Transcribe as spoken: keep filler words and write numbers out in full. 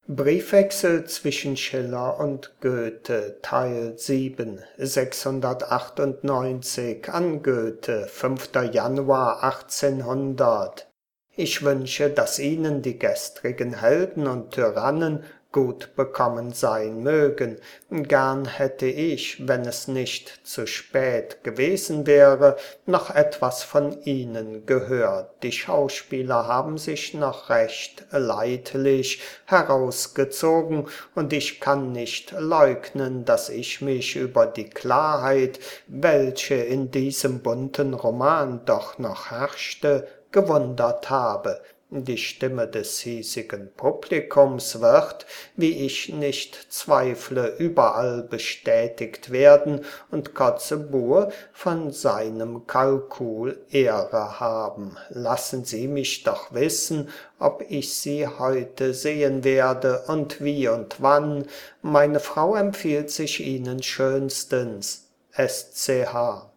Briefwechsel zwischen Schiller und Goethe, Teil sieben, sechshundertachtundneunzig an Goethe, fünfter Januar achtzehnhundert. Ich wünsche, dass Ihnen die gestrigen Helden und Tyrannen gut bekommen sein mögen. Gern hätte ich, wenn es nicht zu spät gewesen wäre, noch etwas von ihnen gehört. Die Schauspieler haben sich noch recht leidlich herausgezogen, und ich kann nicht leugnen, dass ich mich über die Klarheit, welche in diesem bunten Roman doch noch herrschte, gewundert habe. Die Stimme des hiesigen Publikums wird, wie ich nicht zweifle, überall bestätigt werden und Kotzebue von seinem Kalkul Ehre haben. Lassen Sie mich doch wissen, ob ich Sie heute sehen werde und wie und wann. Meine Frau empfiehlt sich Ihnen schönstens. S C H